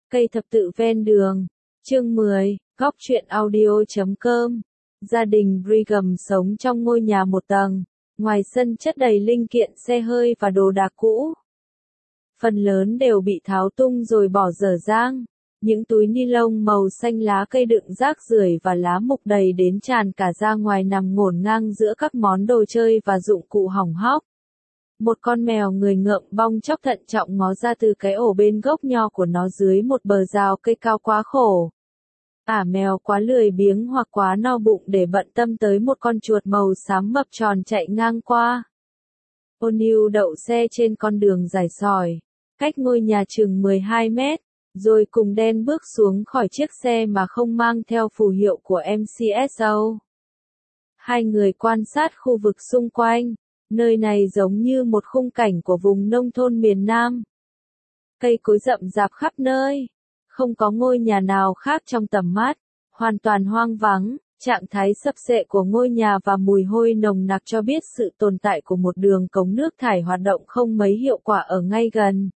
Cây thập tự ven đường. Chương 10, góc truyện audio.com. Gia đình Brigham sống trong ngôi nhà một tầng, ngoài sân chất đầy linh kiện xe hơi và đồ đạc cũ. Phần lớn đều bị tháo tung rồi bỏ dở dang. Những túi ni lông màu xanh lá cây đựng rác rưởi và lá mục đầy đến tràn cả ra ngoài nằm ngổn ngang giữa các món đồ chơi và dụng cụ hỏng hóc. Một con mèo người ngợm bong chóc thận trọng ngó ra từ cái ổ bên gốc nho của nó dưới một bờ rào cây cao quá khổ. Mèo quá lười biếng hoặc quá no bụng để bận tâm tới một con chuột màu xám mập tròn chạy ngang qua. O'Neil đậu xe trên con đường dài sỏi, cách ngôi nhà chừng 12 mét, rồi cùng Dan bước xuống khỏi chiếc xe mà không mang theo phù hiệu của MCSO. Hai người quan sát khu vực xung quanh, nơi này giống như một khung cảnh của vùng nông thôn miền Nam. Cây cối rậm rạp khắp nơi, không có ngôi nhà nào khác trong tầm mắt, hoàn toàn hoang vắng. Trạng thái sập xệ của ngôi nhà và mùi hôi nồng nặc cho biết sự tồn tại của một đường cống nước thải hoạt động không mấy hiệu quả ở ngay gần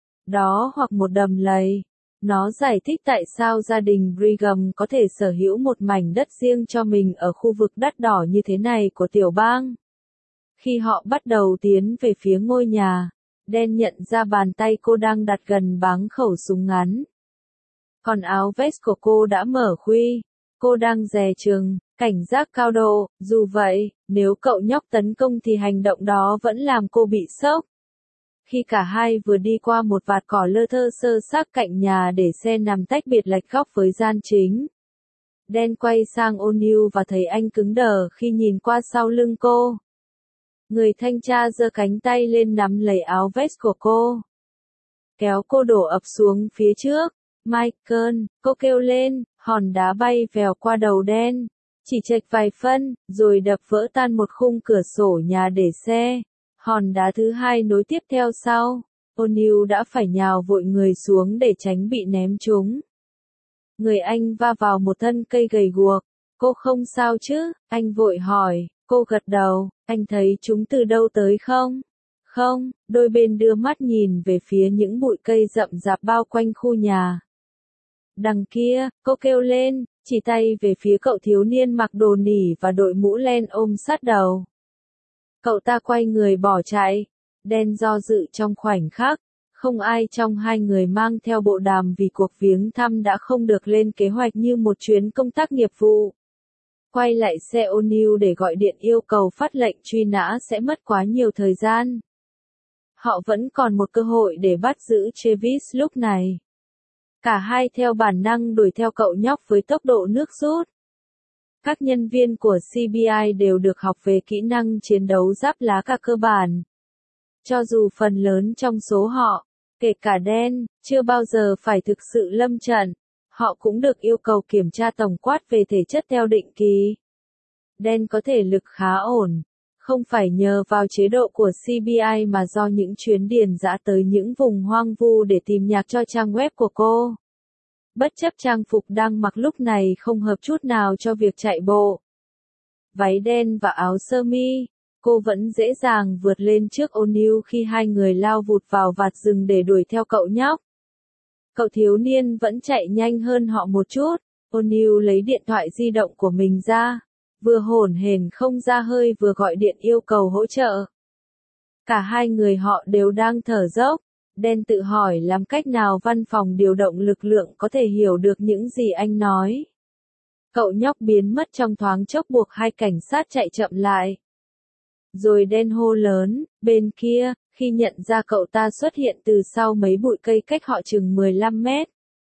đó hoặc một đầm lầy. Nó giải thích tại sao gia đình Brigham có thể sở hữu một mảnh đất riêng cho mình ở khu vực đắt đỏ như thế này của tiểu bang. Khi họ bắt đầu tiến về phía ngôi nhà, Dan nhận ra bàn tay cô đang đặt gần báng khẩu súng ngắn. Còn áo vest của cô đã mở khuy. Cô đang dè chừng, cảnh giác cao độ. Dù vậy, nếu cậu nhóc tấn công thì hành động đó vẫn làm cô bị sốc. Khi cả hai vừa đi qua một vạt cỏ lơ thơ sơ xác cạnh nhà để xe nằm tách biệt lệch góc với gian chính, Dan quay sang O'Neil và thấy anh cứng đờ khi nhìn qua sau lưng cô. Người thanh tra giơ cánh tay lên nắm lấy áo vest của cô, kéo cô đổ ập xuống phía trước. Michael, cô kêu lên, hòn đá bay vèo qua đầu Dan, chỉ chệch vài phân, rồi đập vỡ tan một khung cửa sổ nhà để xe. Hòn đá thứ hai nối tiếp theo sau. O'Neil đã phải nhào vội người xuống để tránh bị ném trúng. Người anh va vào một thân cây gầy guộc. Cô không sao chứ? Anh vội hỏi. Cô gật đầu. Anh thấy chúng từ đâu tới không? Không. Đôi bên đưa mắt nhìn về phía những bụi cây rậm rạp bao quanh khu nhà. Đằng kia, cô kêu lên, chỉ tay về phía cậu thiếu niên mặc đồ nỉ và đội mũ len ôm sát đầu. Cậu ta quay người bỏ chạy. Dan do dự trong khoảnh khắc. Không ai trong hai người mang theo bộ đàm vì cuộc viếng thăm đã không được lên kế hoạch như một chuyến công tác nghiệp vụ. Quay lại xe O'Neil để gọi điện yêu cầu phát lệnh truy nã sẽ mất quá nhiều thời gian. Họ vẫn còn một cơ hội để bắt giữ Travis lúc này. Cả hai theo bản năng đuổi theo cậu nhóc với tốc độ nước rút. Các nhân viên của CBI đều được học về kỹ năng chiến đấu giáp lá cả cơ bản. Cho dù phần lớn trong số họ, kể cả Dan, chưa bao giờ phải thực sự lâm trận, họ cũng được yêu cầu kiểm tra tổng quát về thể chất theo định kỳ. Dan có thể lực khá ổn, không phải nhờ vào chế độ của CBI mà do những chuyến điền dã tới những vùng hoang vu để tìm nhạc cho trang web của cô. Bất chấp trang phục đang mặc lúc này không hợp chút nào cho việc chạy bộ. Váy đen và áo sơ mi, cô vẫn dễ dàng vượt lên trước O'Neil khi hai người lao vụt vào vạt rừng để đuổi theo cậu nhóc. Cậu thiếu niên vẫn chạy nhanh hơn họ một chút. O'Neil lấy điện thoại di động của mình ra, vừa hổn hển không ra hơi vừa gọi điện yêu cầu hỗ trợ. Cả hai người họ đều đang thở dốc. Dan tự hỏi làm cách nào văn phòng điều động lực lượng có thể hiểu được những gì anh nói. Cậu nhóc biến mất trong thoáng chốc buộc hai cảnh sát chạy chậm lại. Rồi Dan hô lớn, bên kia, khi nhận ra cậu ta xuất hiện từ sau mấy bụi cây cách họ chừng 15 mét.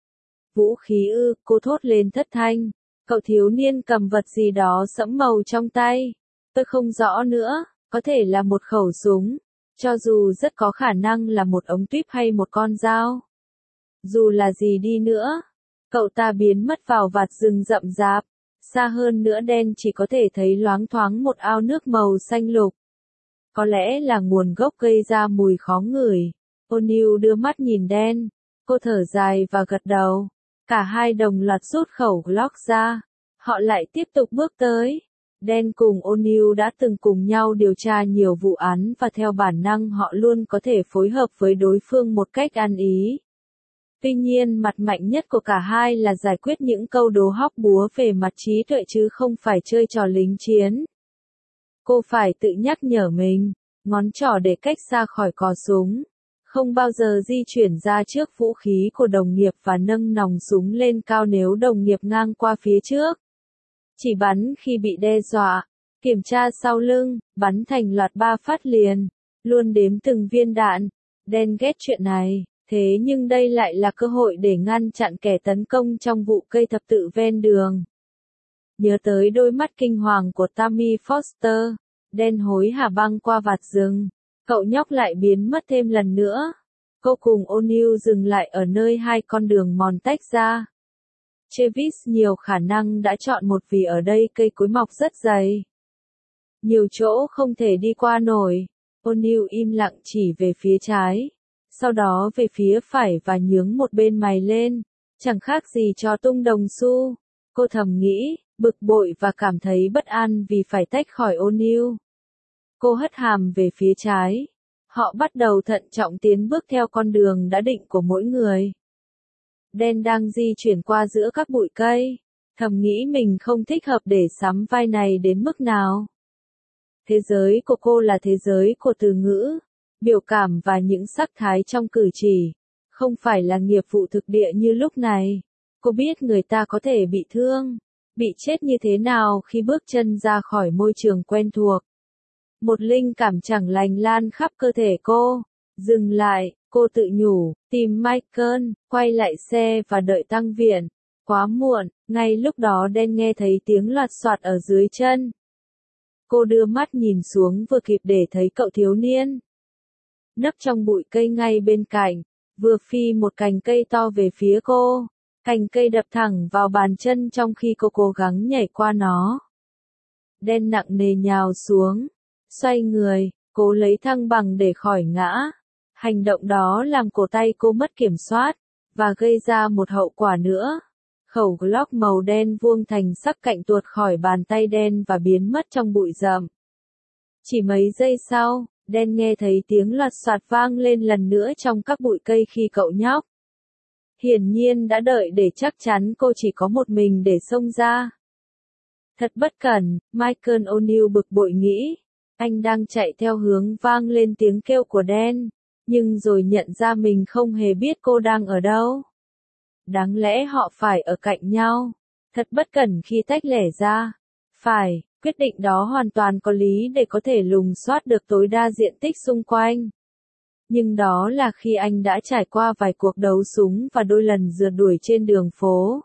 Vũ khí ư, cô thốt lên thất thanh. Cậu thiếu niên cầm vật gì đó sẫm màu trong tay. Tôi không rõ nữa, có thể là một khẩu súng. Cho dù rất có khả năng là một ống tuyếp hay một con dao. Dù là gì đi nữa, cậu ta biến mất vào vạt rừng rậm rạp. Xa hơn nữa Dan chỉ có thể thấy loáng thoáng một ao nước màu xanh lục. Có lẽ là nguồn gốc gây ra mùi khó ngửi. O'Neil đưa mắt nhìn Dan. Cô thở dài và gật đầu. Cả hai đồng loạt rút khẩu Glock ra. Họ lại tiếp tục bước tới. Dan cùng O'Neil đã từng cùng nhau điều tra nhiều vụ án và theo bản năng họ luôn có thể phối hợp với đối phương một cách ăn ý. Tuy nhiên mặt mạnh nhất của cả hai là giải quyết những câu đố hóc búa về mặt trí tuệ chứ không phải chơi trò lính chiến. Cô phải tự nhắc nhở mình, ngón trỏ để cách xa khỏi cò súng, không bao giờ di chuyển ra trước vũ khí của đồng nghiệp và nâng nòng súng lên cao nếu đồng nghiệp ngang qua phía trước. Chỉ bắn khi bị đe dọa, kiểm tra sau lưng, bắn thành loạt 3 phát liền, luôn đếm từng viên đạn. Dan ghét chuyện này, thế nhưng đây lại là cơ hội để ngăn chặn kẻ tấn công trong vụ cây thập tự ven đường. Nhớ tới đôi mắt kinh hoàng của Tammy Foster, Dan hối hả băng qua vạt rừng. Cậu nhóc lại biến mất thêm lần nữa. Cô cùng O'Neil dừng lại ở nơi hai con đường mòn tách ra. Travis nhiều khả năng đã chọn một vì ở đây cây cối mọc rất dày. Nhiều chỗ không thể đi qua nổi. O'Neil im lặng chỉ về phía trái, sau đó về phía phải và nhướng một bên mày lên. Chẳng khác gì cho tung đồng xu. Cô thầm nghĩ, bực bội và cảm thấy bất an vì phải tách khỏi O'Neil. Cô hất hàm về phía trái. Họ bắt đầu thận trọng tiến bước theo con đường đã định của mỗi người. Dan đang di chuyển qua giữa các bụi cây, thầm nghĩ mình không thích hợp để sắm vai này đến mức nào. Thế giới của cô là thế giới của từ ngữ, biểu cảm và những sắc thái trong cử chỉ, không phải là nghiệp vụ thực địa như lúc này. Cô biết người ta có thể bị thương, bị chết như thế nào khi bước chân ra khỏi môi trường quen thuộc. Một linh cảm chẳng lành lan khắp cơ thể cô. Dừng lại, cô tự nhủ, tìm Michael, quay lại xe và đợi tăng viện. Quá muộn, ngay lúc đó Dan nghe thấy tiếng loạt soạt ở dưới chân. Cô đưa mắt nhìn xuống vừa kịp để thấy cậu thiếu niên nấp trong bụi cây ngay bên cạnh, vừa phi một cành cây to về phía cô. Cành cây đập thẳng vào bàn chân trong khi cô cố gắng nhảy qua nó. Dan nặng nề nhào xuống, xoay người, cố lấy thăng bằng để khỏi ngã. Hành động đó làm cổ tay cô mất kiểm soát, và gây ra một hậu quả nữa. Khẩu Glock màu đen vuông thành sắc cạnh tuột khỏi bàn tay Dan và biến mất trong bụi rậm. Chỉ mấy giây sau, Dan nghe thấy tiếng loạt soạt vang lên lần nữa trong các bụi cây khi cậu nhóc. Hiển nhiên đã đợi để chắc chắn cô chỉ có một mình để xông ra. Thật bất cẩn, Michael O'Neil bực bội nghĩ. Anh đang chạy theo hướng vang lên tiếng kêu của Dan, nhưng rồi nhận ra mình không hề biết cô đang ở đâu. Đáng lẽ họ phải ở cạnh nhau. Thật bất cẩn khi tách lẻ ra. Phải, quyết định đó hoàn toàn có lý để có thể lùng soát được tối đa diện tích xung quanh. Nhưng đó là khi anh đã trải qua vài cuộc đấu súng và đôi lần rượt đuổi trên đường phố.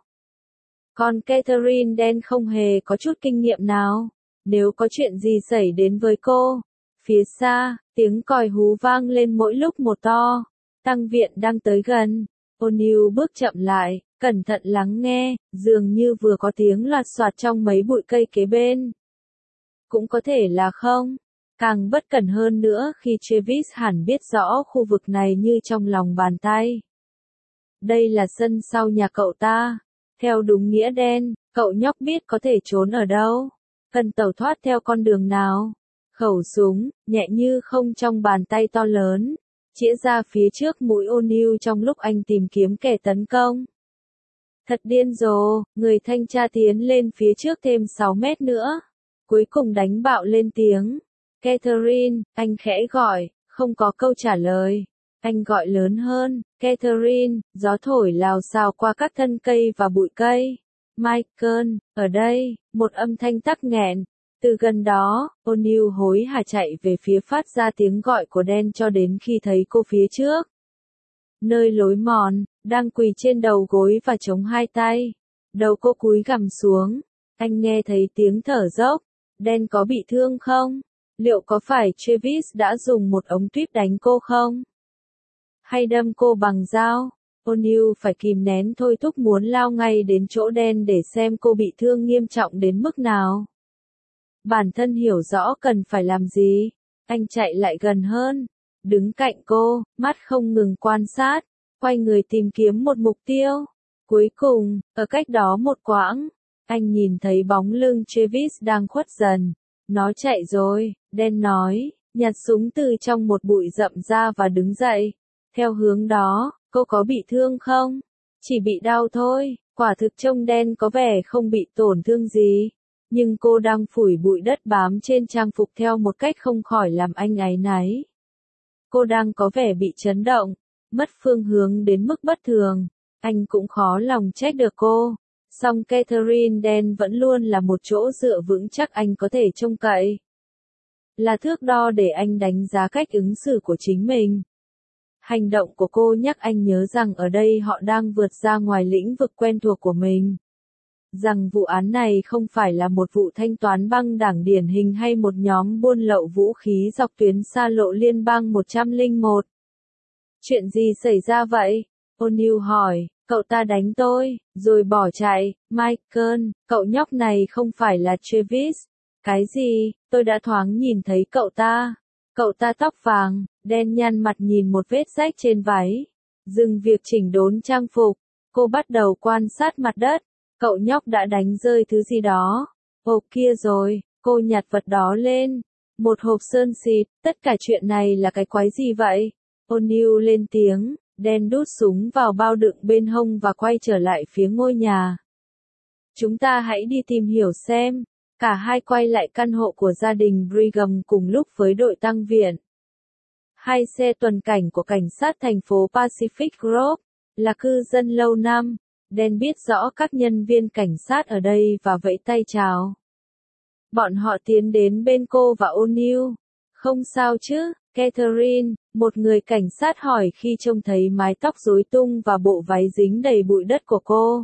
Còn Catherine Dan không hề có chút kinh nghiệm nào. Nếu có chuyện gì xảy đến với cô. Phía xa, tiếng còi hú vang lên mỗi lúc một to. Tăng viện đang tới gần. O'Neil bước chậm lại, cẩn thận lắng nghe, dường như vừa có tiếng loạt soạt trong mấy bụi cây kế bên. Cũng có thể là không. Càng bất cẩn hơn nữa khi Travis hẳn biết rõ khu vực này như trong lòng bàn tay. Đây là sân sau nhà cậu ta. Theo đúng nghĩa đen, cậu nhóc biết có thể trốn ở đâu. Cần tẩu thoát theo con đường nào. Khẩu súng, nhẹ như không trong bàn tay to lớn, chĩa ra phía trước mũi O'Neil trong lúc anh tìm kiếm kẻ tấn công. Thật điên rồ, người thanh tra tiến lên phía trước thêm 6 mét nữa. Cuối cùng đánh bạo lên tiếng. Catherine, anh khẽ gọi, không có câu trả lời. Anh gọi lớn hơn, Catherine, gió thổi lào xào qua các thân cây và bụi cây. Michael, ở đây, một âm thanh tắc nghẹn. Từ gần đó, O'Neil hối hả chạy về phía phát ra tiếng gọi của Dan cho đến khi thấy cô phía trước. Nơi lối mòn, đang quỳ trên đầu gối và chống hai tay. Đầu cô cúi gằm xuống. Anh nghe thấy tiếng thở dốc. Dan có bị thương không? Liệu có phải Travis đã dùng một ống tuyếp đánh cô không? Hay đâm cô bằng dao? O'Neil phải kìm nén thôi thúc muốn lao ngay đến chỗ Dan để xem cô bị thương nghiêm trọng đến mức nào. Bản thân hiểu rõ cần phải làm gì. Anh chạy lại gần hơn, đứng cạnh cô, mắt không ngừng quan sát, quay người tìm kiếm một mục tiêu. Cuối cùng, ở cách đó một quãng, anh nhìn thấy bóng lưng Travis đang khuất dần. Nó chạy rồi, Dan nói, nhặt súng từ trong một bụi rậm ra và đứng dậy. Theo hướng đó, Cô có bị thương không? Chỉ bị đau thôi, quả thực trông đen có vẻ không bị tổn thương gì. Nhưng cô đang phủi bụi đất bám trên trang phục theo một cách không khỏi làm anh áy náy. Cô đang có vẻ bị chấn động, mất phương hướng đến mức bất thường. Anh cũng khó lòng trách được cô. Song Catherine đen vẫn luôn là một chỗ dựa vững chắc anh có thể trông cậy. Là thước đo để anh đánh giá cách ứng xử của chính mình. Hành động của cô nhắc anh nhớ rằng ở đây họ đang vượt ra ngoài lĩnh vực quen thuộc của mình. Rằng vụ án này không phải là một vụ thanh toán băng đảng điển hình hay một nhóm buôn lậu vũ khí dọc tuyến xa lộ liên bang 101. Chuyện gì xảy ra vậy? O'Neill hỏi, cậu ta đánh tôi, rồi bỏ chạy. Michael, cậu nhóc này không phải là Travis. Cái gì? Tôi đã thoáng nhìn thấy cậu ta. Cậu ta tóc vàng, đen nhăn mặt nhìn một vết rách trên váy. Dừng việc chỉnh đốn trang phục. Cô bắt đầu quan sát mặt đất. Cậu nhóc đã đánh rơi thứ gì đó. Ồ kia rồi, cô nhặt vật đó lên. Một hộp sơn xịt, tất cả chuyện này là cái quái gì vậy? O'Neill lên tiếng, đen đút súng vào bao đựng bên hông và quay trở lại phía ngôi nhà. Chúng ta hãy đi tìm hiểu xem. Cả hai quay lại căn hộ của gia đình Brigham cùng lúc với đội tăng viện. Hai xe tuần cảnh của cảnh sát thành phố Pacific Grove, là cư dân lâu năm. Dan biết rõ các nhân viên cảnh sát ở đây và vẫy tay chào. Bọn họ tiến đến bên cô và O'Neill. Không sao chứ, Catherine, một người cảnh sát hỏi khi trông thấy mái tóc rối tung và bộ váy dính đầy bụi đất của cô.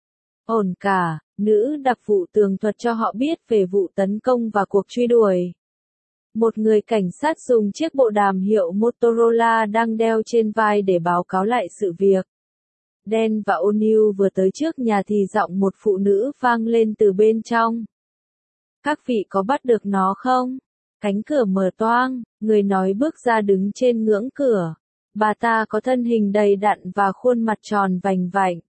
Ổn cả, nữ đặc vụ tường thuật cho họ biết về vụ tấn công và cuộc truy đuổi. Một người cảnh sát dùng chiếc bộ đàm hiệu Motorola đang đeo trên vai để báo cáo lại sự việc. Dan và O'Neill vừa tới trước nhà thì giọng một phụ nữ vang lên từ bên trong. Các vị có bắt được nó không? Cánh cửa mở toang, người nói bước ra đứng trên ngưỡng cửa. Bà ta có thân hình đầy đặn và khuôn mặt tròn vành vạnh.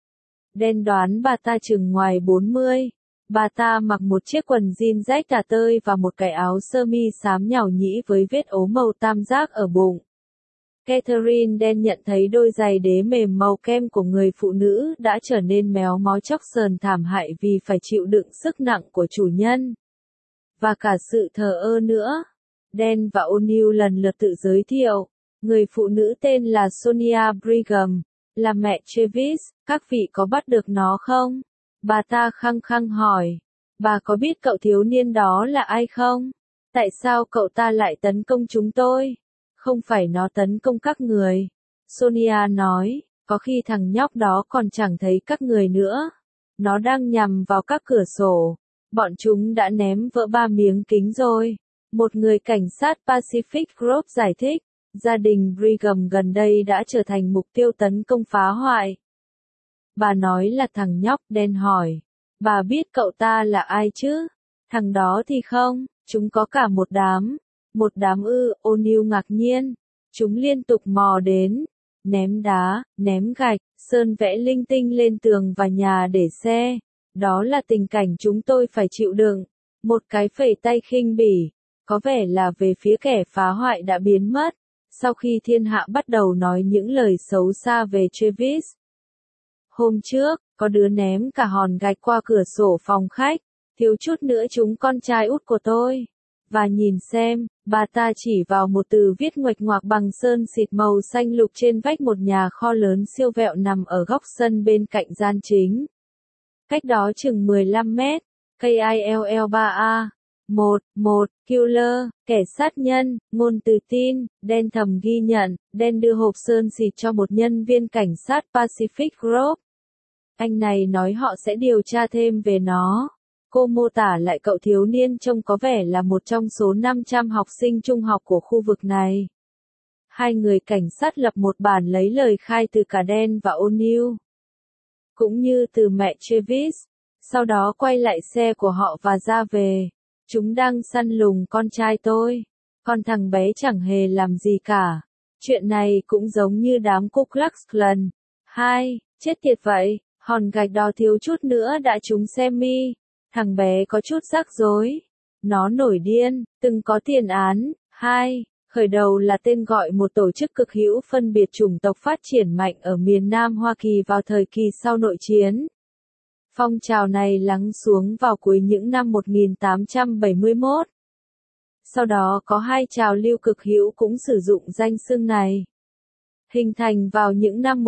Dan đoán bà ta chừng ngoài 40. Bà ta mặc một chiếc quần jean rách tả tơi và một cái áo sơ mi xám nhàu nhĩ với vết ố màu tam giác ở bụng. Catherine đen nhận thấy đôi giày đế mềm màu kem của người phụ nữ đã trở nên méo mó chóc sờn thảm hại vì phải chịu đựng sức nặng của chủ nhân. Và cả sự thờ ơ nữa. Dan và O'Neill lần lượt tự giới thiệu. Người phụ nữ tên là Sonia Brigham, là mẹ Travis, các vị có bắt được nó không? Bà ta khăng khăng hỏi. Bà có biết cậu thiếu niên đó là ai không? Tại sao cậu ta lại tấn công chúng tôi? Không phải nó tấn công các người. Sonia nói, có khi thằng nhóc đó còn chẳng thấy các người nữa. Nó đang nhằm vào các cửa sổ. Bọn chúng đã ném vỡ 3 miếng kính rồi. Một người cảnh sát Pacific Grove giải thích, gia đình Brigham gần đây đã trở thành mục tiêu tấn công phá hoại. Bà nói là thằng nhóc. Dan hỏi. Bà biết cậu ta là ai chứ? Thằng đó thì không, chúng có cả một đám. Một đám ư? O'Neill ngạc nhiên. Chúng liên tục mò đến, ném đá, ném gạch, sơn vẽ linh tinh lên tường và nhà để xe. Đó là tình cảnh chúng tôi phải chịu đựng. Một cái phẩy tay khinh bỉ, có vẻ là về phía kẻ phá hoại đã biến mất, sau khi thiên hạ bắt đầu nói những lời xấu xa về Travis. Hôm trước, có đứa ném cả hòn gạch qua cửa sổ phòng khách, thiếu chút nữa trúng con trai út của tôi. Và nhìn xem, bà ta chỉ vào một từ viết nguệch ngoạc bằng sơn xịt màu xanh lục trên vách một nhà kho lớn siêu vẹo nằm ở góc sân bên cạnh gian chính. Cách đó chừng 15 mét, KILL3A. 1 Killer, kẻ sát nhân, ngôn từ tin, Dan thầm ghi nhận. Dan đưa hộp sơn xịt cho một nhân viên cảnh sát Pacific Grove. Anh này nói họ sẽ điều tra thêm về nó. Cô mô tả lại cậu thiếu niên trông có vẻ là một trong số 500 học sinh trung học của khu vực này. Hai người cảnh sát lập một bản lấy lời khai từ cả Dan và O'Neill, cũng như từ mẹ Travis. Sau đó quay lại xe của họ và ra về. Chúng đang săn lùng con trai tôi. Còn thằng bé chẳng hề làm gì cả. Chuyện này cũng giống như đám Ku Klux Klan. Chết tiệt vậy, hòn gạch đó thiếu chút nữa đã trúng Sammy. Thằng bé có chút rắc rối. Nó nổi điên, từng có tiền án. Khởi đầu là tên gọi một tổ chức cực hữu phân biệt chủng tộc phát triển mạnh ở miền Nam Hoa Kỳ vào thời kỳ sau nội chiến. Phong trào này lắng xuống vào cuối những năm 1871. Sau đó có hai trào lưu cực hữu cũng sử dụng danh xưng này. Hình thành vào những năm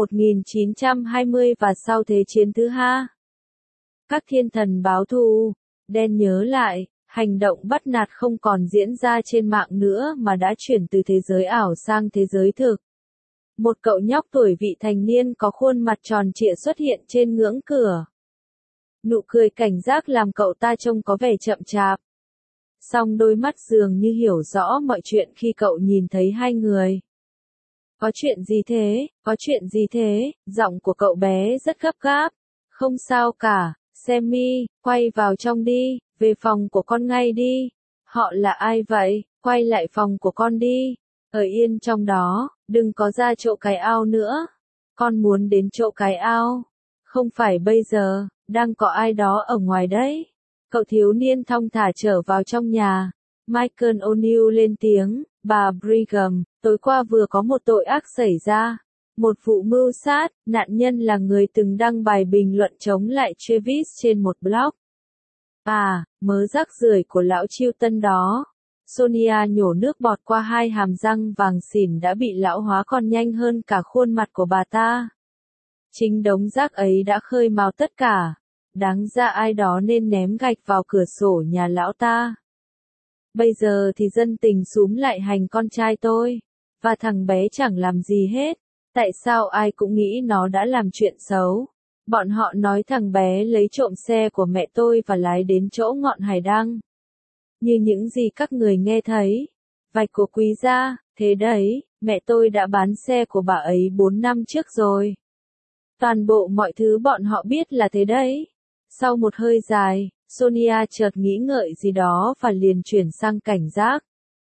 1920 và sau Thế chiến thứ hai. Các thiên thần báo thù, Dan nhớ lại, hành động bắt nạt không còn diễn ra trên mạng nữa mà đã chuyển từ thế giới ảo sang thế giới thực. Một cậu nhóc tuổi vị thành niên có khuôn mặt tròn trịa xuất hiện trên ngưỡng cửa. Nụ cười cảnh giác làm cậu ta trông có vẻ chậm chạp. Song đôi mắt dường như hiểu rõ mọi chuyện khi cậu nhìn thấy hai người. Có chuyện gì thế, có chuyện gì thế, giọng của cậu bé rất gấp gáp. Không sao cả, Sammy, quay vào trong đi, về phòng của con ngay đi. Họ là ai vậy, quay lại phòng của con đi. Ở yên trong đó, đừng có ra chỗ cái ao nữa. Con muốn đến chỗ cái ao. Không phải bây giờ, đang có ai đó ở ngoài đấy. Cậu thiếu niên thong thả trở vào trong nhà. Michael O'Neill lên tiếng, bà Brigham, tối qua vừa có một tội ác xảy ra. Một vụ mưu sát, nạn nhân là người từng đăng bài bình luận chống lại Travis trên một blog. À, mớ rác rưởi của lão Chilton đó. Sonia nhổ nước bọt qua hai hàm răng vàng xỉn đã bị lão hóa còn nhanh hơn cả khuôn mặt của bà ta. Chính đống rác ấy đã khơi mào tất cả. Đáng ra ai đó nên ném gạch vào cửa sổ nhà lão ta. Bây giờ thì dân tình xúm lại hành con trai tôi. Và thằng bé chẳng làm gì hết. Tại sao ai cũng nghĩ nó đã làm chuyện xấu? Bọn họ nói thằng bé lấy trộm xe của mẹ tôi và lái đến chỗ ngọn hải đăng. Như những gì các người nghe thấy. Vạch của quý gia, thế đấy, mẹ tôi đã bán xe của bà ấy 4 năm trước rồi. Toàn bộ mọi thứ bọn họ biết là thế đấy. Sau một hơi dài, Sonia chợt nghĩ ngợi gì đó và liền chuyển sang cảnh giác.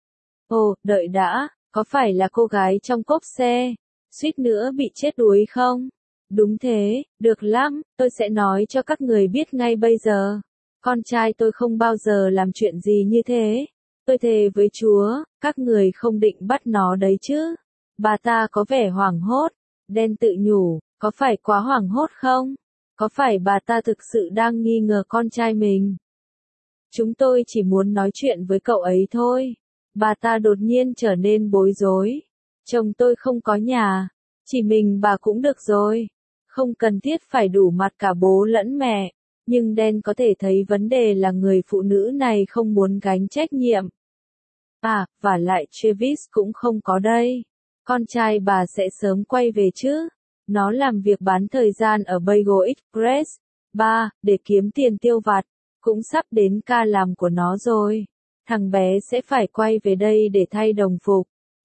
Ồ, đợi đã, có phải là cô gái trong cốp xe, suýt nữa bị chết đuối không? Đúng thế, được lắm, tôi sẽ nói cho các người biết ngay bây giờ. Con trai tôi không bao giờ làm chuyện gì như thế. Tôi thề với Chúa, các người không định bắt nó đấy chứ. Bà ta có vẻ hoảng hốt. Dan tự nhủ, có phải quá hoảng hốt không? Có phải bà ta thực sự đang nghi ngờ con trai mình? Chúng tôi chỉ muốn nói chuyện với cậu ấy thôi. Bà ta đột nhiên trở nên bối rối. Chồng tôi không có nhà. Chỉ mình bà cũng được rồi. Không cần thiết phải đủ mặt cả bố lẫn mẹ. Nhưng Dan có thể thấy vấn đề là người phụ nữ này không muốn gánh trách nhiệm. À, và lại Travis cũng không có đây. Con trai bà sẽ sớm quay về chứ. Nó làm việc bán thời gian ở Bagel Express. Để kiếm tiền tiêu vặt. Cũng sắp đến ca làm của nó rồi. Thằng bé sẽ phải quay về đây để thay đồng phục.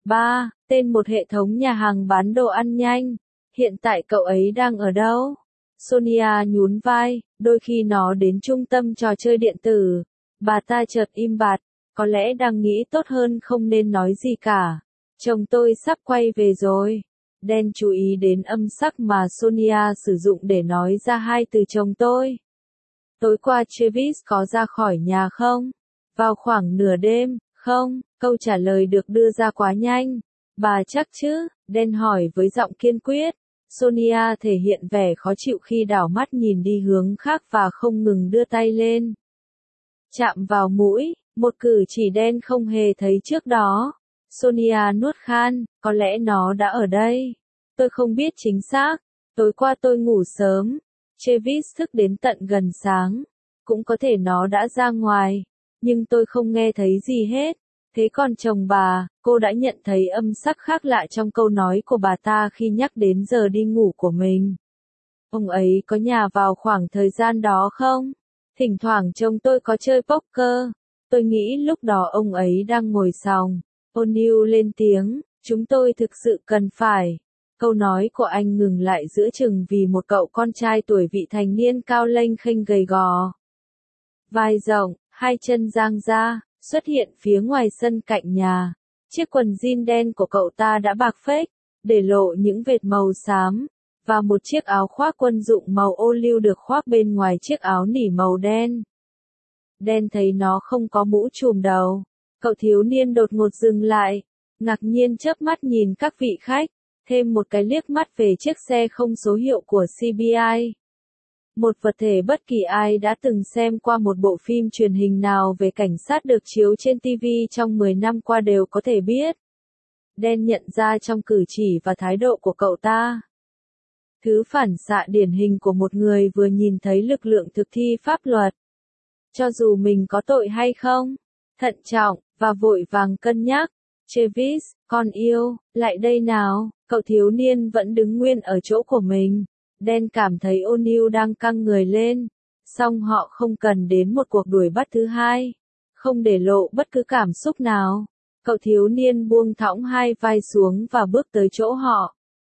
Tên một hệ thống nhà hàng bán đồ ăn nhanh. Hiện tại cậu ấy đang ở đâu? Sonia nhún vai, đôi khi nó đến trung tâm trò chơi điện tử. Bà ta chợt im bặt, có lẽ đang nghĩ tốt hơn không nên nói gì cả. Chồng tôi sắp quay về rồi. Dan chú ý đến âm sắc mà Sonia sử dụng để nói ra hai từ chồng tôi. Tối qua Travis có ra khỏi nhà không? Vào khoảng nửa đêm, không? Câu trả lời được đưa ra quá nhanh. Bà chắc chứ? Dan hỏi với giọng kiên quyết. Sonia thể hiện vẻ khó chịu khi đảo mắt nhìn đi hướng khác và không ngừng đưa tay lên. Chạm vào mũi, một cử chỉ Dan không hề thấy trước đó. Sonia nuốt khan, có lẽ nó đã ở đây. Tôi không biết chính xác. Tối qua tôi ngủ sớm. Travis thức đến tận gần sáng. Cũng có thể nó đã ra ngoài. Nhưng tôi không nghe thấy gì hết. Thế còn chồng bà, cô đã nhận thấy âm sắc khác lạ trong câu nói của bà ta khi nhắc đến giờ đi ngủ của mình. Ông ấy có nhà vào khoảng thời gian đó không? Thỉnh thoảng chồng tôi có chơi poker. Tôi nghĩ lúc đó ông ấy đang ngồi sòng. O'Neill lên tiếng, chúng tôi thực sự cần phải. Câu nói của anh ngừng lại giữa chừng vì một cậu con trai tuổi vị thành niên cao lênh khênh gầy gò. Vai rộng, hai chân dang ra, xuất hiện phía ngoài sân cạnh nhà. Chiếc quần jean đen của cậu ta đã bạc phết, để lộ những vệt màu xám, và một chiếc áo khoác quân dụng màu ô liu được khoác bên ngoài chiếc áo nỉ màu đen. Dan thấy nó không có mũ trùm đầu. Cậu thiếu niên đột ngột dừng lại, ngạc nhiên chớp mắt nhìn các vị khách, thêm một cái liếc mắt về chiếc xe không số hiệu của CBI. Một vật thể bất kỳ ai đã từng xem qua một bộ phim truyền hình nào về cảnh sát được chiếu trên TV trong 10 năm qua đều có thể biết. Dan nhận ra trong cử chỉ và thái độ của cậu ta. Thứ phản xạ điển hình của một người vừa nhìn thấy lực lượng thực thi pháp luật. Cho dù mình có tội hay không, thận trọng, và vội vàng cân nhắc. Travis, con yêu, lại đây nào, cậu thiếu niên vẫn đứng nguyên ở chỗ của mình. Dan cảm thấy O'Neill đang căng người lên, song họ không cần đến một cuộc đuổi bắt thứ hai. Không để lộ bất cứ cảm xúc nào, cậu thiếu niên buông thõng hai vai xuống và bước tới chỗ họ.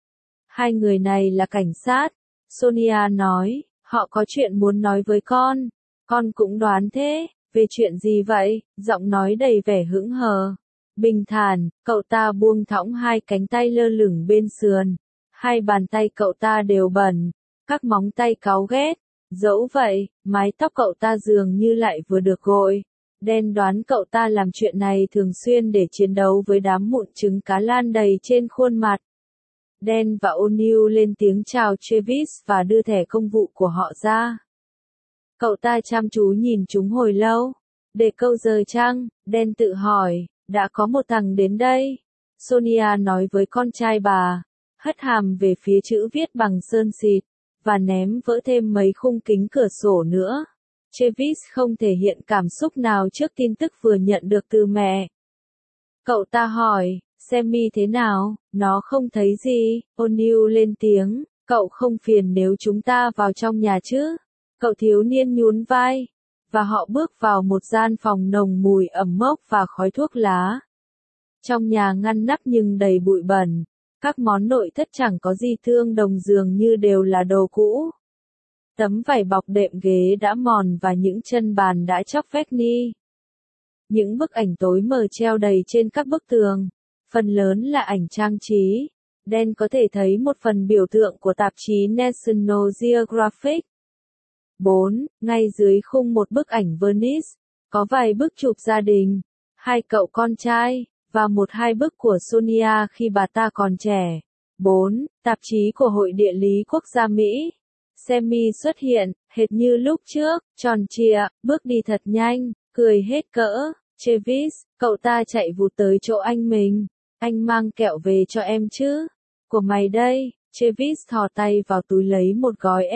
Hai người này là cảnh sát, Sonia nói, họ có chuyện muốn nói với con cũng đoán thế, về chuyện gì vậy, giọng nói đầy vẻ hững hờ. Bình thản, cậu ta buông thõng hai cánh tay lơ lửng bên sườn. Hai bàn tay cậu ta đều bẩn, các móng tay cáu ghét. Dẫu vậy, mái tóc cậu ta dường như lại vừa được gội. Dan đoán cậu ta làm chuyện này thường xuyên để chiến đấu với đám mụn trứng cá lan đầy trên khuôn mặt. Dan và O'Neill lên tiếng chào Travis và đưa thẻ công vụ của họ ra. Cậu ta chăm chú nhìn chúng hồi lâu. Để câu giờ chăng, Dan tự hỏi, đã có một thằng đến đây. Sonia nói với con trai bà, hất hàm về phía chữ viết bằng sơn xịt, và ném vỡ thêm mấy khung kính cửa sổ nữa. Travis không thể hiện cảm xúc nào trước tin tức vừa nhận được từ mẹ. Cậu ta hỏi, Sammy thế nào, nó không thấy gì, O'Neill lên tiếng, cậu không phiền nếu chúng ta vào trong nhà chứ? Cậu thiếu niên nhún vai, và họ bước vào một gian phòng nồng mùi ẩm mốc và khói thuốc lá. Trong nhà ngăn nắp nhưng đầy bụi bẩn, các món nội thất chẳng có gì thương đồng dường như đều là đồ cũ. Tấm vải bọc đệm ghế đã mòn và những chân bàn đã chóc vách ni. Những bức ảnh tối mờ treo đầy trên các bức tường, phần lớn là ảnh trang trí. Dan có thể thấy một phần biểu tượng của tạp chí National Geographic. 4. Ngay dưới khung một bức ảnh Venice, có vài bức chụp gia đình, hai cậu con trai, và một hai bức của Sonia khi bà ta còn trẻ. 4. Tạp chí của Hội Địa lý Quốc gia Mỹ. Sammy xuất hiện, hệt như lúc trước, tròn trịa, bước đi thật nhanh, cười hết cỡ. Travis, cậu ta chạy vụt tới chỗ anh mình. Anh mang kẹo về cho em chứ? Của mày đây. Travis thò tay vào túi lấy một gói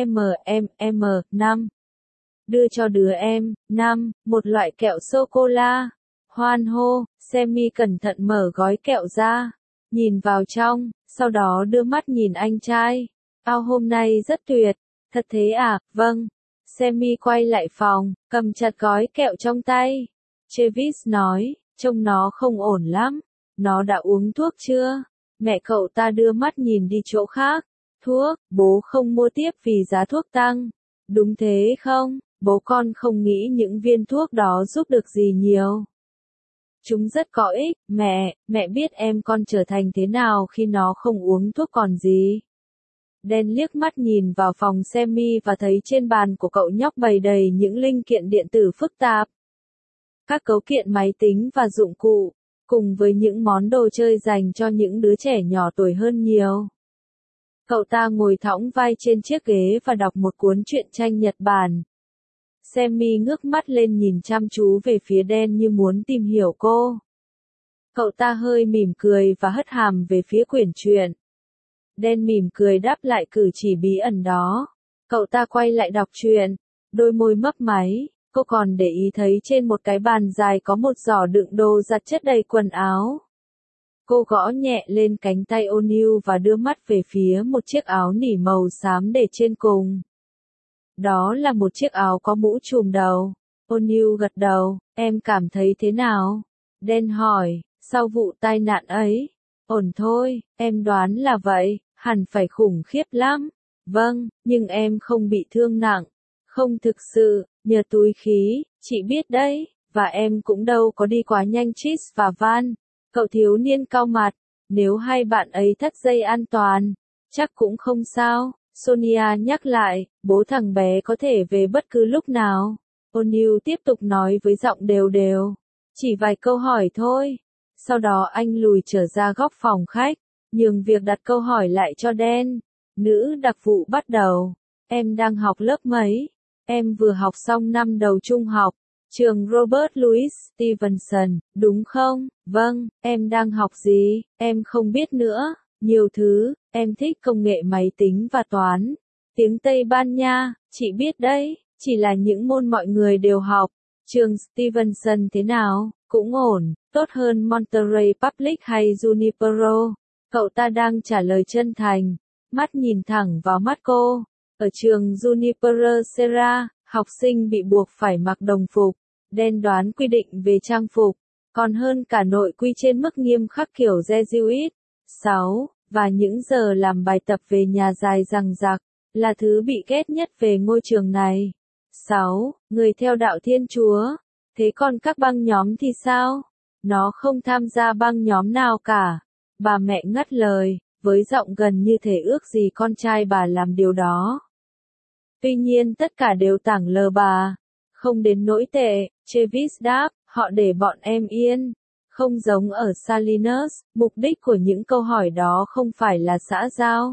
M&M5. Đưa cho đứa em, 5, một loại kẹo sô-cô-la. Hoan hô, Sammy cẩn thận mở gói kẹo ra, nhìn vào trong, sau đó đưa mắt nhìn anh trai. Ao hôm nay rất tuyệt, thật thế à, vâng. Sammy quay lại phòng, cầm chặt gói kẹo trong tay. Travis nói, trông nó không ổn lắm, nó đã uống thuốc chưa? Mẹ cậu ta đưa mắt nhìn đi chỗ khác. Thuốc, bố không mua tiếp vì giá thuốc tăng. Đúng thế không, bố con không nghĩ những viên thuốc đó giúp được gì nhiều. Chúng rất có ích, mẹ biết em con trở thành thế nào khi nó không uống thuốc còn gì. Dan liếc mắt nhìn vào phòng Sammy và thấy trên bàn của cậu nhóc bày đầy những linh kiện điện tử phức tạp. Các cấu kiện máy tính và dụng cụ, cùng với những món đồ chơi dành cho những đứa trẻ nhỏ tuổi hơn nhiều. Cậu ta ngồi thõng vai trên chiếc ghế và đọc một cuốn truyện tranh Nhật Bản. Sammy ngước mắt lên nhìn chăm chú về phía Dan như muốn tìm hiểu cô. Cậu ta hơi mỉm cười và hất hàm về phía quyển truyện. Dan mỉm cười đáp lại cử chỉ bí ẩn đó. Cậu ta quay lại đọc truyện, đôi môi mấp máy. Cô còn để ý thấy trên một cái bàn dài có một giỏ đựng đồ giặt chất đầy quần áo. Cô gõ nhẹ lên cánh tay O'Neill và đưa mắt về phía một chiếc áo nỉ màu xám để trên cùng. Đó là một chiếc áo có mũ trùm đầu. O'Neill gật đầu, em cảm thấy thế nào? Dan hỏi, sau vụ tai nạn ấy? Ổn thôi, em đoán là vậy, hẳn phải khủng khiếp lắm. Vâng, nhưng em không bị thương nặng. Không thực sự, nhờ túi khí, chị biết đấy, và em cũng đâu có đi quá nhanh Chris và Van. Cậu thiếu niên cau mặt, nếu hai bạn ấy thắt dây an toàn, chắc cũng không sao. Sonia nhắc lại, bố thằng bé có thể về bất cứ lúc nào. O'Neill tiếp tục nói với giọng đều đều. Chỉ vài câu hỏi thôi. Sau đó anh lùi trở ra góc phòng khách, nhường việc đặt câu hỏi lại cho Dan. Nữ đặc vụ bắt đầu. Em đang học lớp mấy? Em vừa học xong năm đầu trung học. Trường Robert Louis Stevenson, đúng không? Vâng, em đang học gì? Em không biết nữa. Nhiều thứ, em thích công nghệ máy tính và toán. Tiếng Tây Ban Nha, chị biết đấy, chỉ là những môn mọi người đều học. Trường Stevenson thế nào? Cũng ổn, tốt hơn Monterey Public hay Junipero. Cậu ta đang trả lời chân thành, mắt nhìn thẳng vào mắt cô. Ở trường Junipero Serra, học sinh bị buộc phải mặc đồng phục, đen đoán quy định về trang phục, còn hơn cả nội quy trên mức nghiêm khắc kiểu Jesuit. 6. Và những giờ làm bài tập về nhà dài dằng dặc, là thứ bị ghét nhất về ngôi trường này. 6. Người theo đạo Thiên Chúa. Thế còn các băng nhóm thì sao? Nó không tham gia băng nhóm nào cả. Bà mẹ ngắt lời, với giọng gần như thể ước gì con trai bà làm điều đó. Tuy nhiên tất cả đều tảng lờ bà. Không đến nỗi tệ, Travis đáp, họ để bọn em yên. Không giống ở Salinas, mục đích của những câu hỏi đó không phải là xã giao.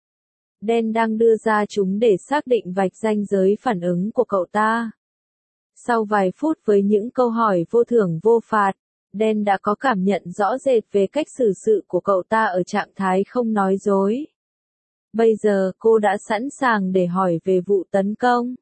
Dan đang đưa ra chúng để xác định vạch ranh giới phản ứng của cậu ta. Sau vài phút với những câu hỏi vô thưởng vô phạt, Dan đã có cảm nhận rõ rệt về cách xử sự của cậu ta ở trạng thái không nói dối. Bây giờ cô đã sẵn sàng để hỏi về vụ tấn công.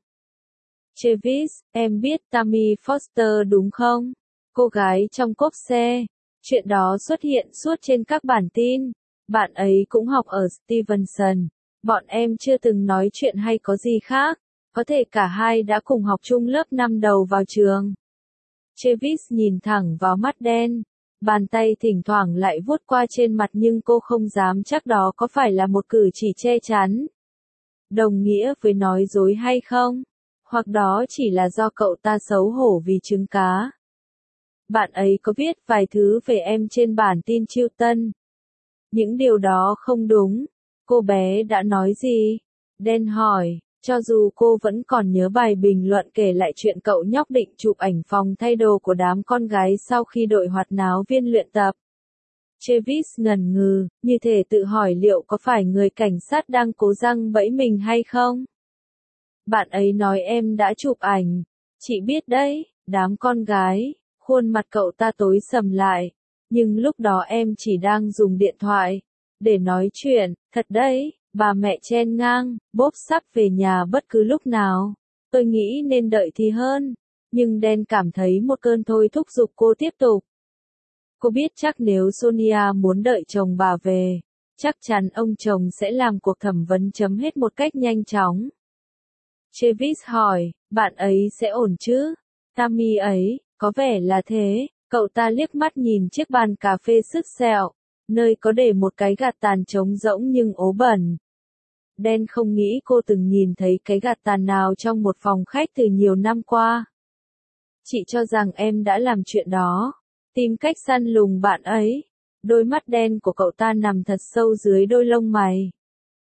Travis, em biết Tammy Foster đúng không? Cô gái trong cốp xe. Chuyện đó xuất hiện suốt trên các bản tin. Bạn ấy cũng học ở Stevenson. Bọn em chưa từng nói chuyện hay có gì khác. Có thể cả hai đã cùng học chung lớp năm đầu vào trường. Travis nhìn thẳng vào mắt Dan. Bàn tay thỉnh thoảng lại vuốt qua trên mặt nhưng cô không dám chắc đó có phải là một cử chỉ che chắn. Đồng nghĩa với nói dối hay không? Hoặc đó chỉ là do cậu ta xấu hổ vì trứng cá. Bạn ấy có viết vài thứ về em trên bản tin Chilton. Những điều đó không đúng. Cô bé đã nói gì? Dan hỏi, cho dù cô vẫn còn nhớ bài bình luận kể lại chuyện cậu nhóc định chụp ảnh phòng thay đồ của đám con gái sau khi đội hoạt náo viên luyện tập. Travis ngần ngừ, như thể tự hỏi liệu có phải người cảnh sát đang cố giăng bẫy mình hay không? Bạn ấy nói em đã chụp ảnh. Chị biết đấy, đám con gái. Khuôn mặt cậu ta tối sầm lại. Nhưng lúc đó em chỉ đang dùng điện thoại. Để nói chuyện, thật đấy, bà mẹ chen ngang, Bob sắp về nhà bất cứ lúc nào. Tôi nghĩ nên đợi thì hơn. Nhưng Dan cảm thấy một cơn thôi thúc giục cô tiếp tục. Cô biết chắc nếu Sonia muốn đợi chồng bà về, chắc chắn ông chồng sẽ làm cuộc thẩm vấn chấm hết một cách nhanh chóng. Travis hỏi, bạn ấy sẽ ổn chứ? Tammy ấy, có vẻ là thế. Cậu ta liếc mắt nhìn chiếc bàn cà phê sứt sẹo, nơi có để một cái gạt tàn trống rỗng nhưng ố bẩn. Dan không nghĩ cô từng nhìn thấy cái gạt tàn nào trong một phòng khách từ nhiều năm qua. Chị cho rằng em đã làm chuyện đó. Tìm cách săn lùng bạn ấy. Đôi mắt đen của cậu ta nằm thật sâu dưới đôi lông mày.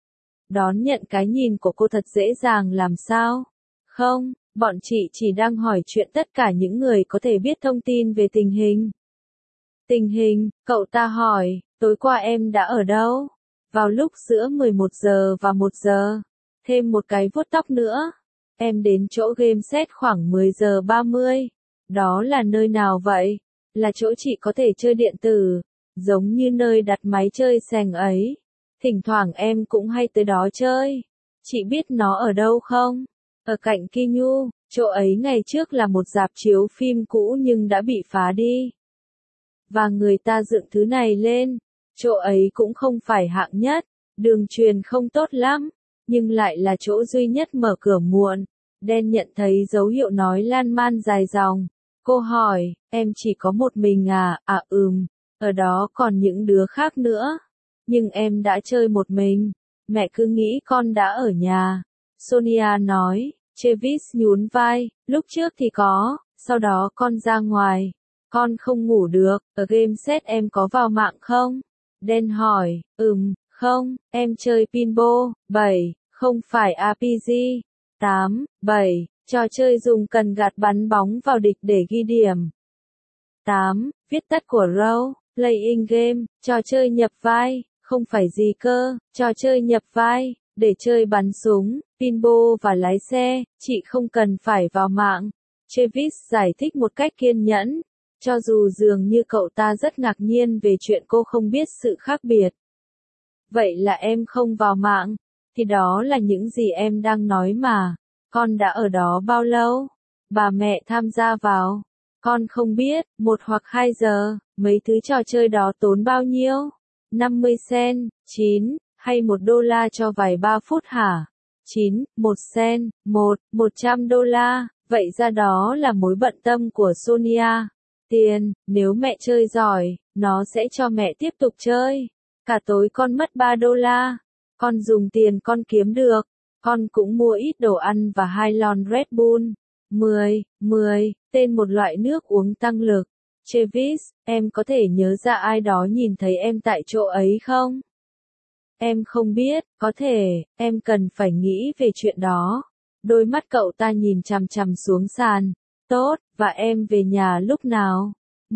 Đón nhận cái nhìn của cô thật dễ dàng làm sao? Không, bọn chị chỉ đang hỏi chuyện tất cả những người có thể biết thông tin về tình hình. Tình hình, cậu ta hỏi, tối qua em đã ở đâu? Vào lúc giữa 11 giờ và 1 giờ. Thêm một cái vuốt tóc nữa. Em đến chỗ game set khoảng 10 giờ 30. Đó là nơi nào vậy? Là chỗ chị có thể chơi điện tử. Giống như nơi đặt máy chơi sành ấy. Thỉnh thoảng em cũng hay tới đó chơi. Chị biết nó ở đâu không? Ở cạnh Kinyu, chỗ ấy ngày trước là một rạp chiếu phim cũ nhưng đã bị phá đi. Và người ta dựng thứ này lên. Chỗ ấy cũng không phải hạng nhất. Đường truyền không tốt lắm. Nhưng lại là chỗ duy nhất mở cửa muộn. Dan nhận thấy dấu hiệu nói lan man dài dòng. Cô hỏi, em chỉ có một mình à? À ở đó còn những đứa khác nữa. Nhưng em đã chơi một mình. Mẹ cứ nghĩ con đã ở nhà. Sonia nói. Travis nhún vai, lúc trước thì có, sau đó con ra ngoài. Con không ngủ được, ở game set em có vào mạng không? Dan hỏi, không, em chơi pinball. 7, không phải RPG. 8, 7, trò chơi dùng cần gạt bắn bóng vào địch để ghi điểm. 8, viết tắt của role Playing game, trò chơi nhập vai, không phải gì cơ, trò chơi nhập vai, để chơi bắn súng, pinball và lái xe, chị không cần phải vào mạng. Travis giải thích một cách kiên nhẫn, cho dù dường như cậu ta rất ngạc nhiên về chuyện cô không biết sự khác biệt. Vậy là em không vào mạng, thì đó là những gì em đang nói mà. Con đã ở đó bao lâu? Bà mẹ tham gia vào. Con không biết, 1 hoặc 2 giờ, mấy thứ trò chơi đó tốn bao nhiêu? 50 cent, 9, hay $1 cho vài 3 phút hả? 9, 1 cent, 100 đô la, vậy ra đó là mối bận tâm của Sonia. Tiền, nếu mẹ chơi giỏi, nó sẽ cho mẹ tiếp tục chơi. Cả tối con mất 3 đô la. Con dùng tiền con kiếm được. Con cũng mua ít đồ ăn và 2 lon Red Bull. 10, tên một loại nước uống tăng lực. Travis, em có thể nhớ ra ai đó nhìn thấy em tại chỗ ấy không? Em không biết, có thể, em cần phải nghĩ về chuyện đó. Đôi mắt cậu ta nhìn chằm chằm xuống sàn. Tốt, và em về nhà lúc nào?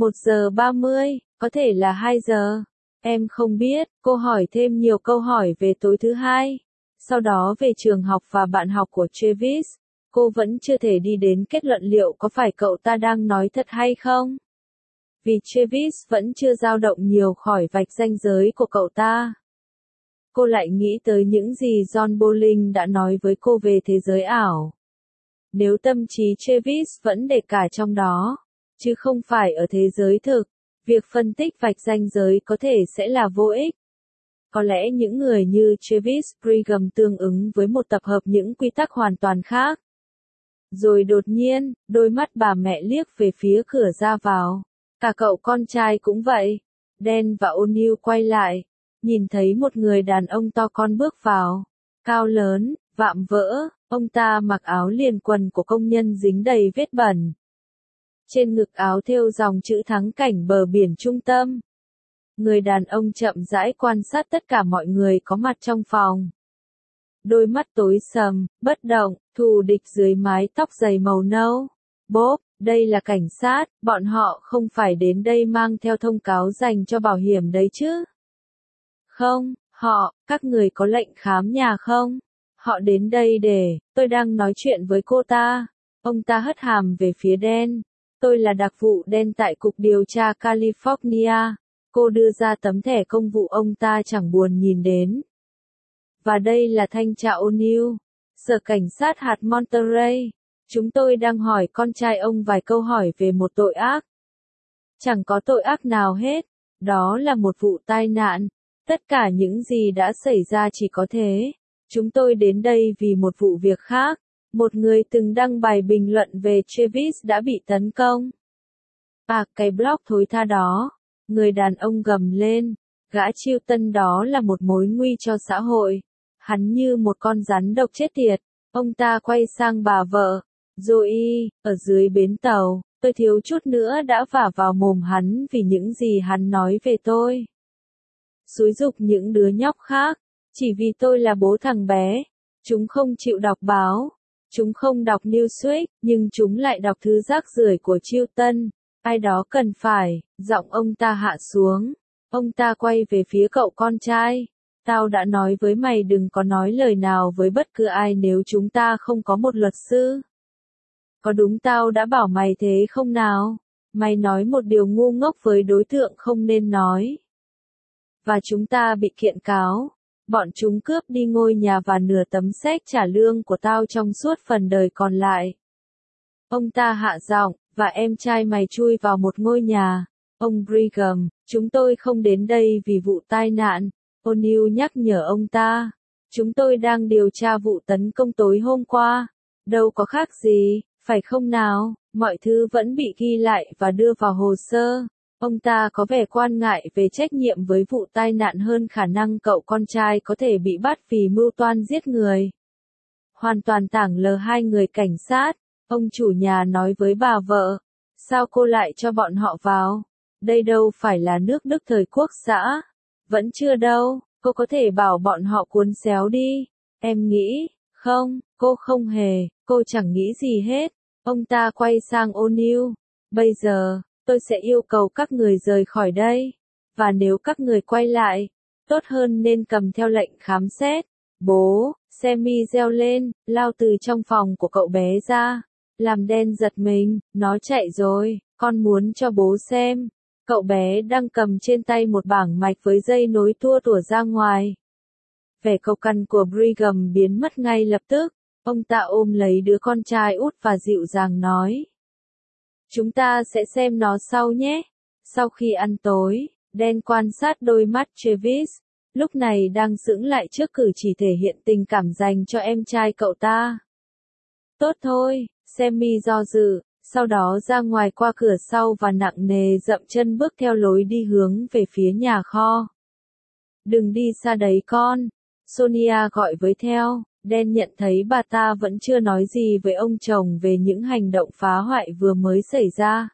1:30, có thể là 2 giờ. Em không biết, cô hỏi thêm nhiều câu hỏi về tối thứ Hai. Sau đó về trường học và bạn học của Travis. Cô vẫn chưa thể đi đến kết luận liệu có phải cậu ta đang nói thật hay không. Vì Travis vẫn chưa dao động nhiều khỏi vạch ranh giới của cậu ta. Cô lại nghĩ tới những gì John Bowling đã nói với cô về thế giới ảo. Nếu tâm trí Travis vẫn để cả trong đó, chứ không phải ở thế giới thực, việc phân tích vạch ranh giới có thể sẽ là vô ích. Có lẽ những người như Travis Brigham tương ứng với một tập hợp những quy tắc hoàn toàn khác. Rồi đột nhiên, đôi mắt bà mẹ liếc về phía cửa ra vào. Cả cậu con trai cũng vậy. Dan và O'Neill quay lại, nhìn thấy một người đàn ông to con bước vào. Cao lớn, vạm vỡ, ông ta mặc áo liền quần của công nhân dính đầy vết bẩn. Trên ngực áo thêu dòng chữ thắng cảnh bờ biển trung tâm. Người đàn ông chậm rãi quan sát tất cả mọi người có mặt trong phòng. Đôi mắt tối sầm, bất động, thù địch dưới mái tóc dày màu nâu. Bob, đây là cảnh sát, bọn họ không phải đến đây mang theo thông cáo dành cho bảo hiểm đấy chứ? Không, các người có lệnh khám nhà không? Họ đến đây tôi đang nói chuyện với cô ta. Ông ta hất hàm về phía Dan. Tôi là đặc vụ Dan tại Cục Điều tra California. Cô đưa ra tấm thẻ công vụ ông ta chẳng buồn nhìn đến. Và đây là thanh tra O'Neill, Sở Cảnh sát hạt Monterey. Chúng tôi đang hỏi con trai ông vài câu hỏi về một tội ác. Chẳng có tội ác nào hết. Đó là một vụ tai nạn. Tất cả những gì đã xảy ra chỉ có thế. Chúng tôi đến đây vì một vụ việc khác. Một người từng đăng bài bình luận về Travis đã bị tấn công. Cái blog thối tha đó. Người đàn ông gầm lên. Gã Chilton đó là một mối nguy cho xã hội. Hắn như một con rắn độc chết tiệt. Ông ta quay sang bà vợ. Joey, ở dưới bến tàu, tôi thiếu chút nữa đã vả vào mồm hắn vì những gì hắn nói về tôi. Xúi giục những đứa nhóc khác, chỉ vì tôi là bố thằng bé. Chúng không chịu đọc báo. Chúng không đọc Newsweek, nhưng chúng lại đọc thứ rác rưởi của Chilton. Ai đó cần phải, giọng ông ta hạ xuống. Ông ta quay về phía cậu con trai. Tao đã nói với mày đừng có nói lời nào với bất cứ ai nếu chúng ta không có một luật sư. Có đúng tao đã bảo mày thế không nào? Mày nói một điều ngu ngốc với đối tượng không nên nói. Và chúng ta bị kiện cáo. Bọn chúng cướp đi ngôi nhà và nửa tấm séc trả lương của tao trong suốt phần đời còn lại. Ông ta hạ giọng, và em trai mày chui vào một ngôi nhà. Ông Brigham, chúng tôi không đến đây vì vụ tai nạn. O'Neill nhắc nhở ông ta. Chúng tôi đang điều tra vụ tấn công tối hôm qua. Đâu có khác gì, phải không nào? Mọi thứ vẫn bị ghi lại và đưa vào hồ sơ. Ông ta có vẻ quan ngại về trách nhiệm với vụ tai nạn hơn khả năng cậu con trai có thể bị bắt vì mưu toan giết người. Hoàn toàn tảng lờ hai người cảnh sát. Ông chủ nhà nói với bà vợ. Sao cô lại cho bọn họ vào? Đây đâu phải là nước Đức thời quốc xã. Vẫn chưa đâu, cô có thể bảo bọn họ cuốn xéo đi. Em nghĩ, không, cô không hề, cô chẳng nghĩ gì hết. Ông ta quay sang O'Neill. Bây giờ, tôi sẽ yêu cầu các người rời khỏi đây. Và nếu các người quay lại, tốt hơn nên cầm theo lệnh khám xét. Bố, Sammy reo lên, lao từ trong phòng của cậu bé ra. Làm Dan giật mình, nó chạy rồi, con muốn cho bố xem. Cậu bé đang cầm trên tay một bảng mạch với dây nối tua tủa ra ngoài. Vẻ cộc cằn của Brigham biến mất ngay lập tức. Ông ta ôm lấy đứa con trai út và dịu dàng nói. Chúng ta sẽ xem nó sau nhé. Sau khi ăn tối, Dan quan sát đôi mắt Travis, lúc này đang sững lại trước cử chỉ thể hiện tình cảm dành cho em trai cậu ta. Tốt thôi, Sammy do dự, sau đó ra ngoài qua cửa sau và nặng nề dậm chân bước theo lối đi hướng về phía nhà kho. Đừng đi xa đấy con, Sonia gọi với theo. Dan nhận thấy bà ta vẫn chưa nói gì với ông chồng về những hành động phá hoại vừa mới xảy ra.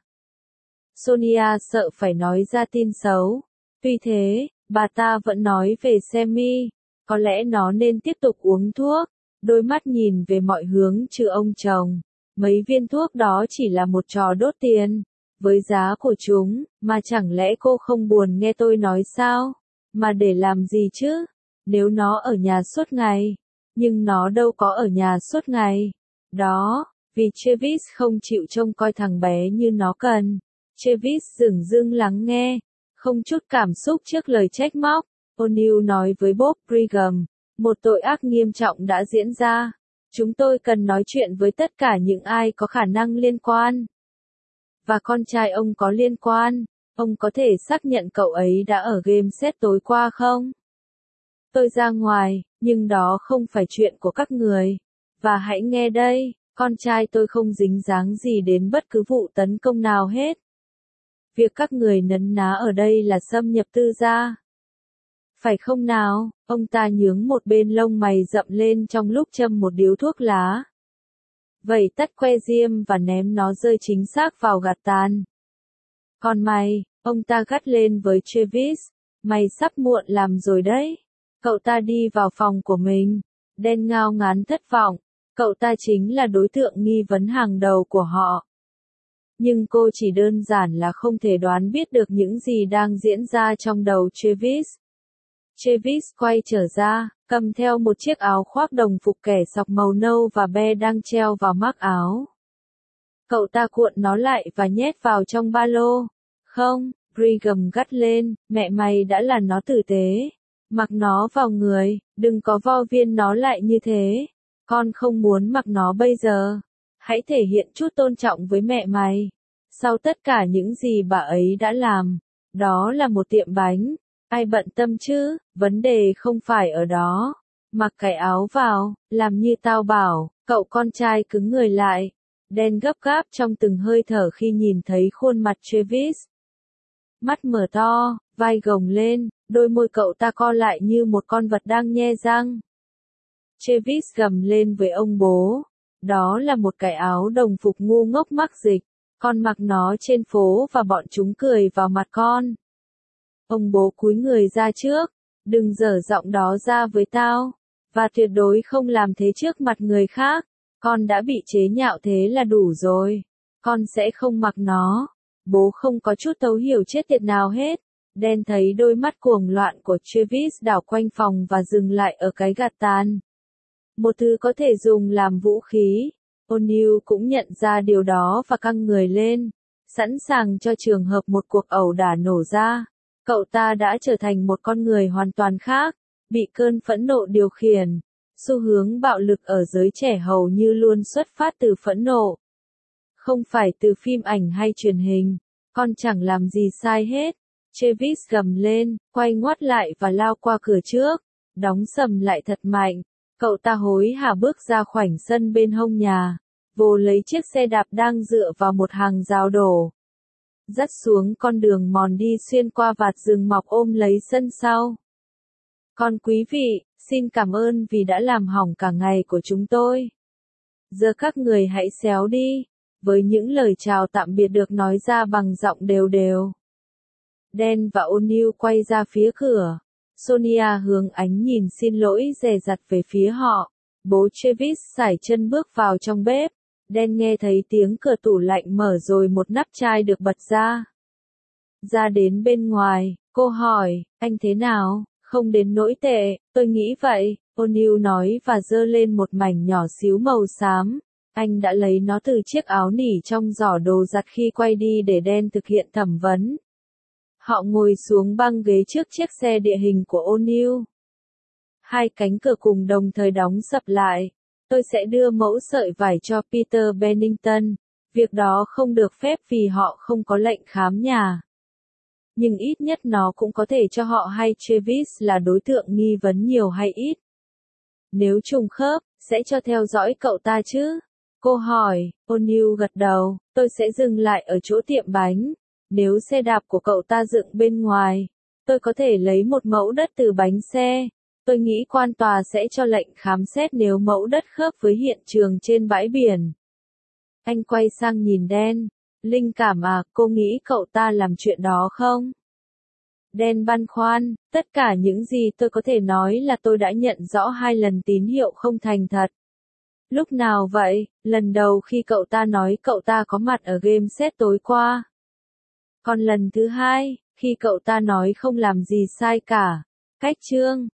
Sonia sợ phải nói ra tin xấu. Tuy thế, bà ta vẫn nói về Sammy, có lẽ nó nên tiếp tục uống thuốc. Đôi mắt nhìn về mọi hướng trừ ông chồng. Mấy viên thuốc đó chỉ là một trò đốt tiền. Với giá của chúng, mà chẳng lẽ cô không buồn nghe tôi nói sao? Mà để làm gì chứ? Nếu nó ở nhà suốt ngày. Nhưng nó đâu có ở nhà suốt ngày. Đó, vì Travis không chịu trông coi thằng bé như nó cần. Travis dửng dưng lắng nghe, không chút cảm xúc trước lời trách móc. O'Neil nói với Bob Brigham, một tội ác nghiêm trọng đã diễn ra. Chúng tôi cần nói chuyện với tất cả những ai có khả năng liên quan. Và con trai ông có liên quan, ông có thể xác nhận cậu ấy đã ở game set tối qua không? Tôi ra ngoài, nhưng đó không phải chuyện của các người. Và hãy nghe đây, con trai tôi không dính dáng gì đến bất cứ vụ tấn công nào hết. Việc các người nấn ná ở đây là xâm nhập tư gia. Phải không nào? Ông ta nhướng một bên lông mày rậm lên trong lúc châm một điếu thuốc lá. Vẩy tắt que diêm và ném nó rơi chính xác vào gạt tàn. Còn mày, ông ta gắt lên với Travis, mày sắp muộn làm rồi đấy. Cậu ta đi vào phòng của mình. Dan ngao ngán thất vọng. Cậu ta chính là đối tượng nghi vấn hàng đầu của họ. Nhưng cô chỉ đơn giản là không thể đoán biết được những gì đang diễn ra trong đầu Travis. Travis quay trở ra, cầm theo một chiếc áo khoác đồng phục kẻ sọc màu nâu và be đang treo vào mác áo. Cậu ta cuộn nó lại và nhét vào trong ba lô. Không, Brigham gắt lên, mẹ mày đã là nó tử tế. Mặc nó vào người, đừng có vo viên nó lại như thế. Con không muốn mặc nó bây giờ. Hãy thể hiện chút tôn trọng với mẹ mày. Sau tất cả những gì bà ấy đã làm, đó là một tiệm bánh. Ai bận tâm chứ, vấn đề không phải ở đó. Mặc cái áo vào, làm như tao bảo, cậu con trai cứng người lại. Dan gấp gáp trong từng hơi thở khi nhìn thấy khuôn mặt Travis. Mắt mở to, vai gồng lên, đôi môi cậu ta co lại như một con vật đang nhe răng. Travis gầm lên với ông bố. Đó là một cái áo đồng phục ngu ngốc mắc dịch. Con mặc nó trên phố và bọn chúng cười vào mặt con. Ông bố cúi người ra trước. Đừng dở giọng đó ra với tao. Và tuyệt đối không làm thế trước mặt người khác. Con đã bị chế nhạo thế là đủ rồi. Con sẽ không mặc nó. Bố không có chút thấu hiểu chết tiệt nào hết. Dan thấy đôi mắt cuồng loạn của Travis đảo quanh phòng và dừng lại ở cái gạt tàn. Một thứ có thể dùng làm vũ khí. O'Neil cũng nhận ra điều đó và căng người lên, sẵn sàng cho trường hợp một cuộc ẩu đả nổ ra. Cậu ta đã trở thành một con người hoàn toàn khác, bị cơn phẫn nộ điều khiển. Xu hướng bạo lực ở giới trẻ hầu như luôn xuất phát từ phẫn nộ. Không phải từ phim ảnh hay truyền hình. Con chẳng làm gì sai hết. Travis gầm lên, quay ngoắt lại và lao qua cửa trước, đóng sầm lại thật mạnh. Cậu ta hối hả bước ra khoảnh sân bên hông nhà, vồ lấy chiếc xe đạp đang dựa vào một hàng rào đổ. Dắt xuống con đường mòn đi xuyên qua vạt rừng mọc ôm lấy sân sau. Còn quý vị, xin cảm ơn vì đã làm hỏng cả ngày của chúng tôi. Giờ các người hãy xéo đi, với những lời chào tạm biệt được nói ra bằng giọng đều đều. Dan và O'Neil quay ra phía cửa. Sonia hướng ánh nhìn xin lỗi dè dặt về phía họ. Bố Travis sải chân bước vào trong bếp. Dan nghe thấy tiếng cửa tủ lạnh mở rồi một nắp chai được bật ra. Ra đến bên ngoài, cô hỏi, anh thế nào? Không đến nỗi tệ, tôi nghĩ vậy, O'Neil nói và giơ lên một mảnh nhỏ xíu màu xám. Anh đã lấy nó từ chiếc áo nỉ trong giỏ đồ giặt khi quay đi để Dan thực hiện thẩm vấn. Họ ngồi xuống băng ghế trước chiếc xe địa hình của O'Neil. Hai cánh cửa cùng đồng thời đóng sập lại. Tôi sẽ đưa mẫu sợi vải cho Peter Bennington. Việc đó không được phép vì họ không có lệnh khám nhà. Nhưng ít nhất nó cũng có thể cho họ hay Travis là đối tượng nghi vấn nhiều hay ít. Nếu trùng khớp, sẽ cho theo dõi cậu ta chứ? Cô hỏi, O'Neil gật đầu, tôi sẽ dừng lại ở chỗ tiệm bánh. Nếu xe đạp của cậu ta dựng bên ngoài, tôi có thể lấy một mẫu đất từ bánh xe. Tôi nghĩ quan tòa sẽ cho lệnh khám xét nếu mẫu đất khớp với hiện trường trên bãi biển. Anh quay sang nhìn Dan. Linh cảm à, cô nghĩ cậu ta làm chuyện đó không? Dan băn khoăn, tất cả những gì tôi có thể nói là tôi đã nhận rõ 2 lần tín hiệu không thành thật. Lúc nào vậy? Lần đầu khi cậu ta nói cậu ta có mặt ở game set tối qua. Còn lần thứ 2, khi cậu ta nói không làm gì sai cả. Cách chương